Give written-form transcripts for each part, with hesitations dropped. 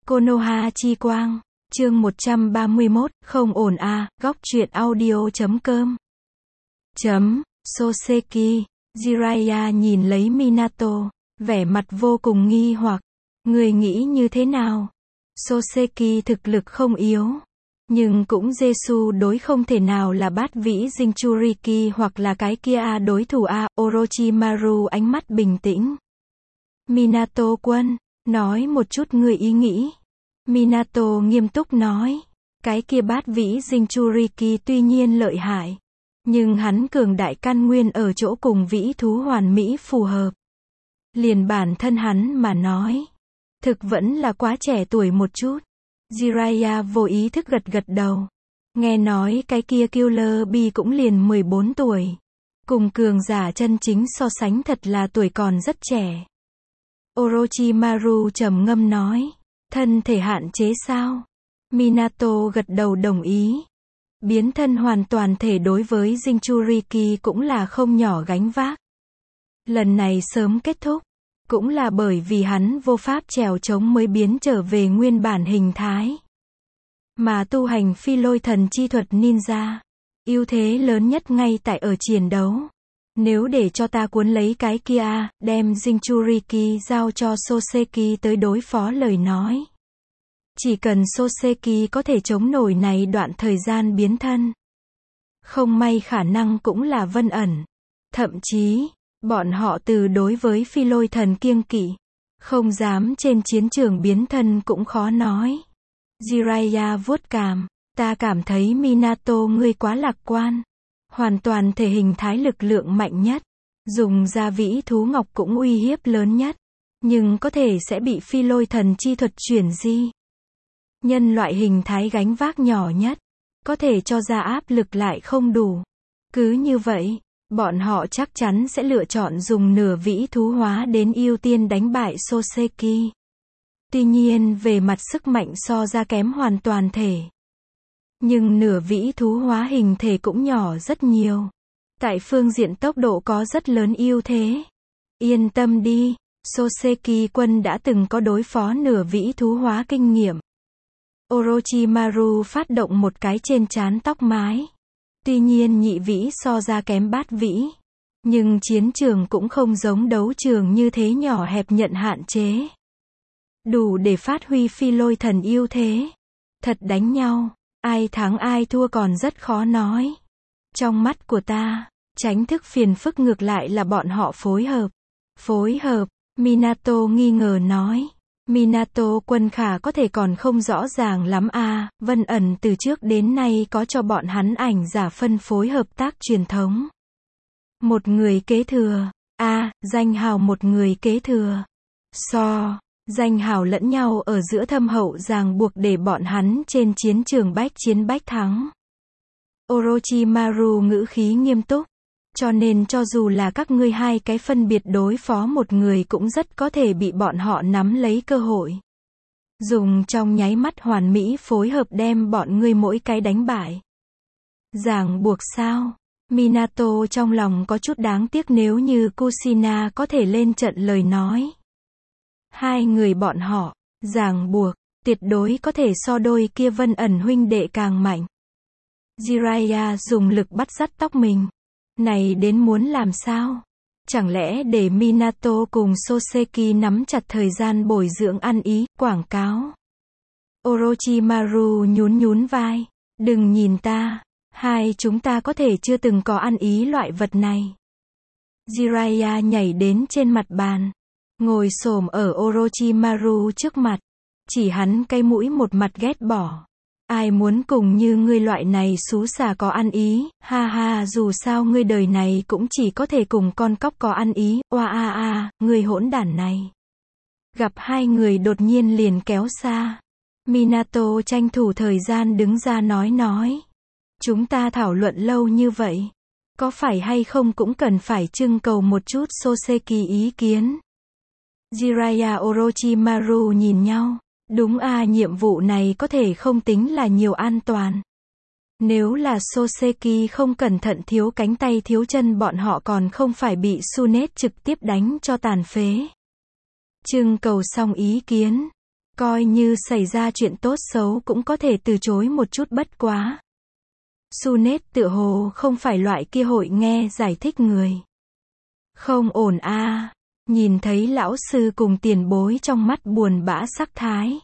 Konoha chi quang, chương 131, không ổn à, góc truyện audio.com. Soseki, Jiraiya nhìn lấy Minato, vẻ mặt vô cùng nghi hoặc. Người nghĩ như thế nào? Soseki thực lực không yếu, nhưng cũng Jesu đối không thể nào là bát vĩ Jinchuriki hoặc là cái kia đối thủ Orochimaru ánh mắt bình tĩnh. Minato quân, nói một chút người ý nghĩ. Minato nghiêm túc nói, cái kia bát vĩ Jinchuriki tuy nhiên lợi hại, nhưng hắn cường đại căn nguyên ở chỗ cùng vĩ thú hoàn mỹ phù hợp. Liền bản thân hắn mà nói, thực vẫn là quá trẻ tuổi một chút. Jiraiya vô ý thức gật gật đầu. Nghe nói cái kia Killer Bee cũng liền 14 tuổi. Cùng cường giả chân chính so sánh thật là tuổi còn rất trẻ. Orochimaru trầm ngâm nói, thân thể hạn chế sao? Minato gật đầu đồng ý. Biến thân hoàn toàn thể đối với Jinchuriki cũng là không nhỏ gánh vác. Lần này sớm kết thúc, cũng là bởi vì hắn vô pháp trèo chống mới biến trở về nguyên bản hình thái. Mà tu hành phi lôi thần chi thuật ninja, ưu thế lớn nhất ngay tại ở chiến đấu. Nếu để cho ta cuốn lấy cái kia, đem Jinchuriki giao cho Soseki tới đối phó lời nói. Chỉ cần Soseki có thể chống nổi này đoạn thời gian biến thân. Không may khả năng cũng là Vân ẩn. Thậm chí, bọn họ từ đối với phi lôi thần kiêng kỵ. Không dám trên chiến trường biến thân cũng khó nói. Jiraiya vuốt cằm, ta cảm thấy Minato ngươi quá lạc quan. Hoàn toàn thể hình thái lực lượng mạnh nhất. Dùng ra vĩ thú ngọc cũng uy hiếp lớn nhất. Nhưng có thể sẽ bị phi lôi thần chi thuật chuyển di. Nhân loại hình thái gánh vác nhỏ nhất. Có thể cho ra áp lực lại không đủ. Cứ như vậy, bọn họ chắc chắn sẽ lựa chọn dùng nửa vĩ thú hóa đến ưu tiên đánh bại Soseki. Tuy nhiên về mặt sức mạnh so ra kém hoàn toàn thể. Nhưng nửa vĩ thú hóa hình thể cũng nhỏ rất nhiều. Tại phương diện tốc độ có rất lớn ưu thế. Yên tâm đi, Soseki quân đã từng có đối phó nửa vĩ thú hóa kinh nghiệm. Orochimaru phát động một cái trên trán tóc mái. Tuy nhiên nhị vĩ so ra kém bát vĩ. Nhưng chiến trường cũng không giống đấu trường như thế nhỏ hẹp nhận hạn chế. Đủ để phát huy phi lôi thần ưu thế. Thật đánh nhau, ai thắng ai thua còn rất khó nói. Trong mắt của ta, tránh thức phiền phức ngược lại là bọn họ phối hợp. Phối hợp, Minato nghi ngờ nói. Minato quân khả có thể còn không rõ ràng lắm Vân ẩn từ trước đến nay có cho bọn hắn ảnh giả phân phối hợp tác truyền thống. Một người kế thừa, danh hào một người kế thừa. Danh hào lẫn nhau ở giữa thâm hậu ràng buộc để bọn hắn trên chiến trường bách chiến bách thắng. Orochimaru ngữ khí nghiêm túc. Cho nên cho dù là các ngươi hai cái phân biệt đối phó một người cũng rất có thể bị bọn họ nắm lấy cơ hội. Dùng trong nháy mắt hoàn mỹ phối hợp đem bọn ngươi mỗi cái đánh bại. Ràng buộc sao? Minato trong lòng có chút đáng tiếc nếu như Kushina có thể lên trận lời nói. Hai người bọn họ, ràng buộc, tuyệt đối có thể so đôi kia Vân ẩn huynh đệ càng mạnh. Jiraiya dùng lực bắt dắt tóc mình. Này đến muốn làm sao? Chẳng lẽ để Minato cùng Soseki nắm chặt thời gian bồi dưỡng ăn ý, quảng cáo? Orochimaru nhún vai. Đừng nhìn ta. Hai chúng ta có thể chưa từng có ăn ý loại vật này. Jiraiya nhảy đến trên mặt bàn. Ngồi xổm ở Orochimaru trước mặt. Chỉ hắn cái mũi một mặt ghét bỏ. Ai muốn cùng như ngươi loại này xú xà có ăn ý, dù sao ngươi đời này cũng chỉ có thể cùng con cóc có ăn ý, ngươi hỗn đản này. Gặp hai người đột nhiên liền kéo xa. Minato tranh thủ thời gian đứng ra nói. Chúng ta thảo luận lâu như vậy. Có phải hay không cũng cần phải trưng cầu một chút Soseki ý kiến. Jiraiya Orochimaru nhìn nhau. Đúng nhiệm vụ này có thể không tính là nhiều an toàn. Nếu là Soseki không cẩn thận thiếu cánh tay thiếu chân bọn họ còn không phải bị Tsunade trực tiếp đánh cho tàn phế. Trưng cầu xong ý kiến. Coi như xảy ra chuyện tốt xấu cũng có thể từ chối một chút bất quá. Sunet tựa hồ không phải loại kia hội nghe giải thích người. Không ổn a. Nhìn thấy lão sư cùng tiền bối trong mắt buồn bã sắc thái.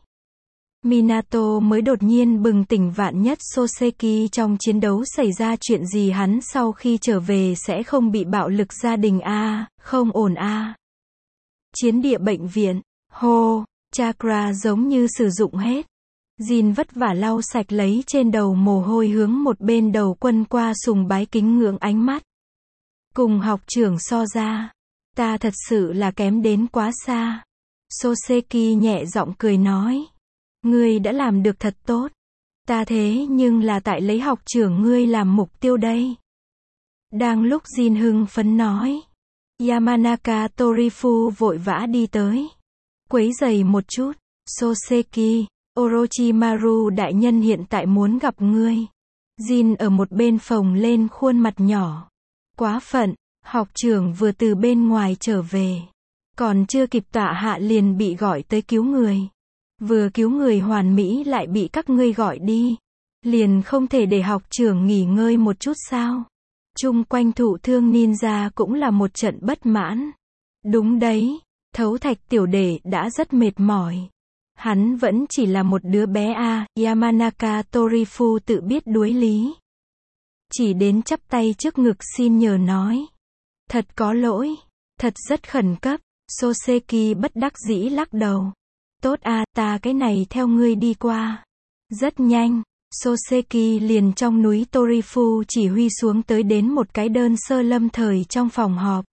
Minato mới đột nhiên bừng tỉnh, vạn nhất Soseki trong chiến đấu xảy ra chuyện gì, hắn sau khi trở về sẽ không bị bạo lực gia đình a, không ổn a. Chiến địa bệnh viện, hô, chakra giống như sử dụng hết. Jin vất vả lau sạch lấy trên đầu mồ hôi, hướng một bên đầu quân qua sùng bái kính ngưỡng ánh mắt. Cùng học trưởng so ra, ta thật sự là kém đến quá xa. Soseki nhẹ giọng cười nói. Ngươi đã làm được thật tốt. Ta thế nhưng là tại lấy học trưởng ngươi làm mục tiêu đây. Đang lúc Jin hưng phấn nói, Yamanaka Torifu vội vã đi tới. Quấy giày một chút. Soseki, Orochimaru đại nhân hiện tại muốn gặp ngươi. Jin ở một bên phồng lên khuôn mặt nhỏ. Quá phận, học trưởng vừa từ bên ngoài trở về. Còn chưa kịp tọa hạ liền bị gọi tới cứu người. Vừa cứu người hoàn mỹ lại bị các ngươi gọi đi. Liền không thể để học trưởng nghỉ ngơi một chút sao? Chung quanh thụ thương ninja cũng là một trận bất mãn. Đúng đấy, Thấu Thạch tiểu đệ đã rất mệt mỏi. Hắn vẫn chỉ là một đứa bé a. Yamanaka Torifu tự biết đuối lý. Chỉ đến chắp tay trước ngực xin nhờ nói. Thật có lỗi, thật rất khẩn cấp. Soseki bất đắc dĩ lắc đầu. Tốt a, ta cái này theo ngươi đi qua. Rất nhanh, Soseki liền trong núi Torifu chỉ huy xuống tới đến một cái đơn sơ lâm thời trong phòng họp.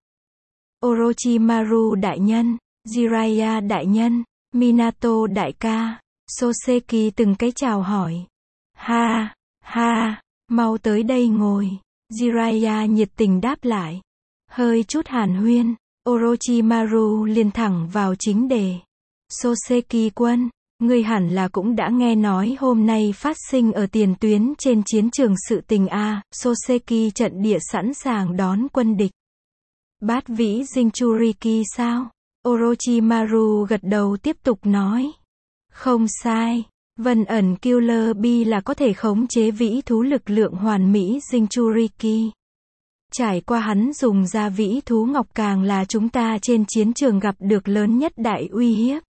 Orochimaru đại nhân, Jiraiya đại nhân, Minato đại ca, Soseki từng cái chào hỏi. Ha, ha, mau tới đây ngồi. Jiraiya nhiệt tình đáp lại. Hơi chút hàn huyên, Orochimaru liền thẳng vào chính đề. Soseki quân, ngươi hẳn là cũng đã nghe nói hôm nay phát sinh ở tiền tuyến trên chiến trường sự tình a. Soseki trận địa sẵn sàng đón quân địch. Bát vĩ Jinchuriki sao? Orochimaru gật đầu tiếp tục nói. Không sai, Vân ẩn Killer Bee là có thể khống chế vĩ thú lực lượng hoàn mỹ Jinchuriki. Trải qua hắn dùng ra vĩ thú ngọc càng là chúng ta trên chiến trường gặp được lớn nhất đại uy hiếp.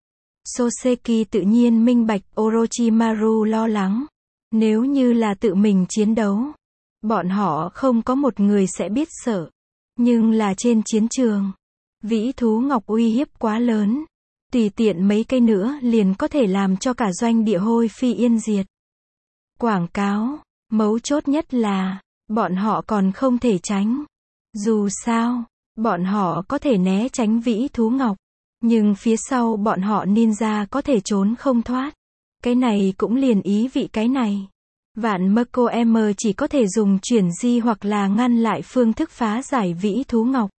Soseki tự nhiên minh bạch Orochimaru lo lắng. Nếu như là tự mình chiến đấu, bọn họ không có một người sẽ biết sợ. Nhưng là trên chiến trường, vĩ thú ngọc uy hiếp quá lớn. Tùy tiện mấy cây nữa liền có thể làm cho cả doanh địa hôi phi yên diệt. Quảng cáo, mấu chốt nhất là, bọn họ còn không thể tránh. Dù sao, bọn họ có thể né tránh vĩ thú ngọc. Nhưng phía sau bọn họ ninja có thể trốn không thoát. Cái này cũng liền ý vị cái này. Vạn Mako M chỉ có thể dùng chuyển di hoặc là ngăn lại phương thức phá giải vĩ thú ngọc.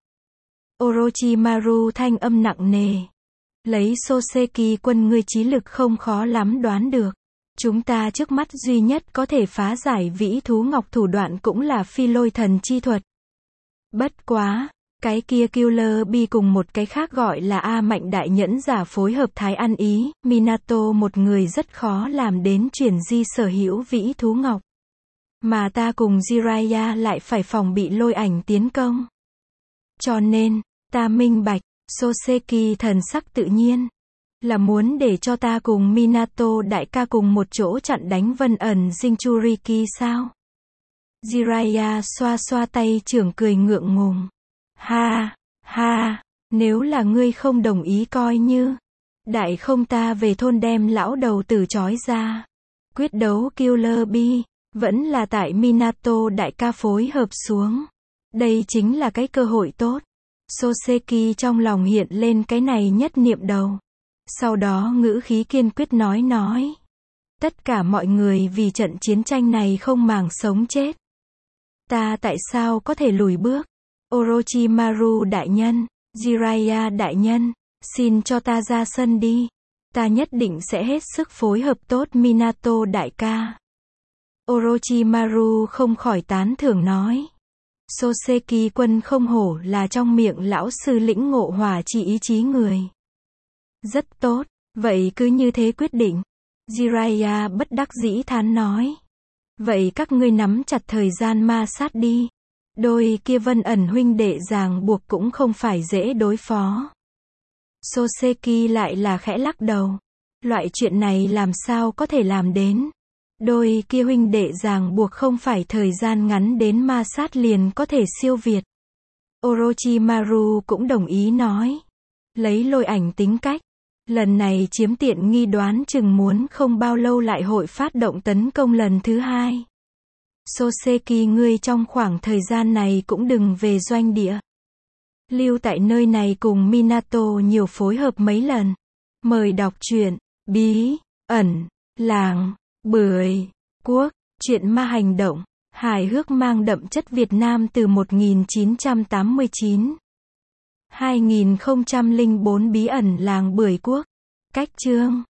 Orochimaru thanh âm nặng nề. Lấy Soseki quân ngươi trí lực không khó lắm đoán được. Chúng ta trước mắt duy nhất có thể phá giải vĩ thú ngọc thủ đoạn cũng là phi lôi thần chi thuật. Bất quá, cái kia Killer Bee cùng một cái khác gọi là A Mạnh đại nhẫn giả phối hợp thái ăn ý, Minato một người rất khó làm đến chuyển di sở hữu vĩ thú ngọc. Mà ta cùng Jiraiya lại phải phòng bị lôi ảnh tiến công. Cho nên, ta minh bạch, Soseki thần sắc tự nhiên, là muốn để cho ta cùng Minato đại ca cùng một chỗ chặn đánh Vân ẩn Jinchuriki sao? Jiraiya xoa xoa tay trưởng cười ngượng ngùng. Ha, ha, nếu là ngươi không đồng ý coi như. Đại không ta về thôn đem lão đầu tử trói ra. Quyết đấu Killer Bee, vẫn là tại Minato đại ca phối hợp xuống. Đây chính là cái cơ hội tốt. Soseki trong lòng hiện lên cái này nhất niệm đầu. Sau đó ngữ khí kiên quyết nói. Tất cả mọi người vì trận chiến tranh này không màng sống chết. Ta tại sao có thể lùi bước? Orochimaru đại nhân, Jiraiya đại nhân, xin cho ta ra sân đi. Ta nhất định sẽ hết sức phối hợp tốt Minato đại ca. Orochimaru không khỏi tán thưởng nói. Soseki quân không hổ là trong miệng lão sư lĩnh ngộ hỏa chi ý chí người. Rất tốt, Vậy cứ như thế quyết định. Jiraiya bất đắc dĩ thán nói. Vậy các ngươi nắm chặt thời gian ma sát đi. Đôi kia Vân Ẩn huynh đệ ràng buộc cũng không phải dễ đối phó. Soseki lại là khẽ lắc đầu. Loại chuyện này làm sao có thể làm đến. Đôi kia huynh đệ ràng buộc không phải thời gian ngắn đến ma sát liền có thể siêu việt. Orochimaru cũng đồng ý nói. Lấy Lôi Ảnh tính cách. Lần này chiếm tiện nghi đoán chừng muốn không bao lâu lại hội phát động tấn công lần thứ hai. Soseki ngươi trong khoảng thời gian này cũng đừng về doanh địa. Lưu tại nơi này cùng Minato nhiều phối hợp mấy lần. Mời đọc truyện Bí ẩn làng Bưởi Quốc, truyện ma hành động, hài hước mang đậm chất Việt Nam từ 1989. 2004 Bí ẩn làng Bưởi Quốc. Cách chương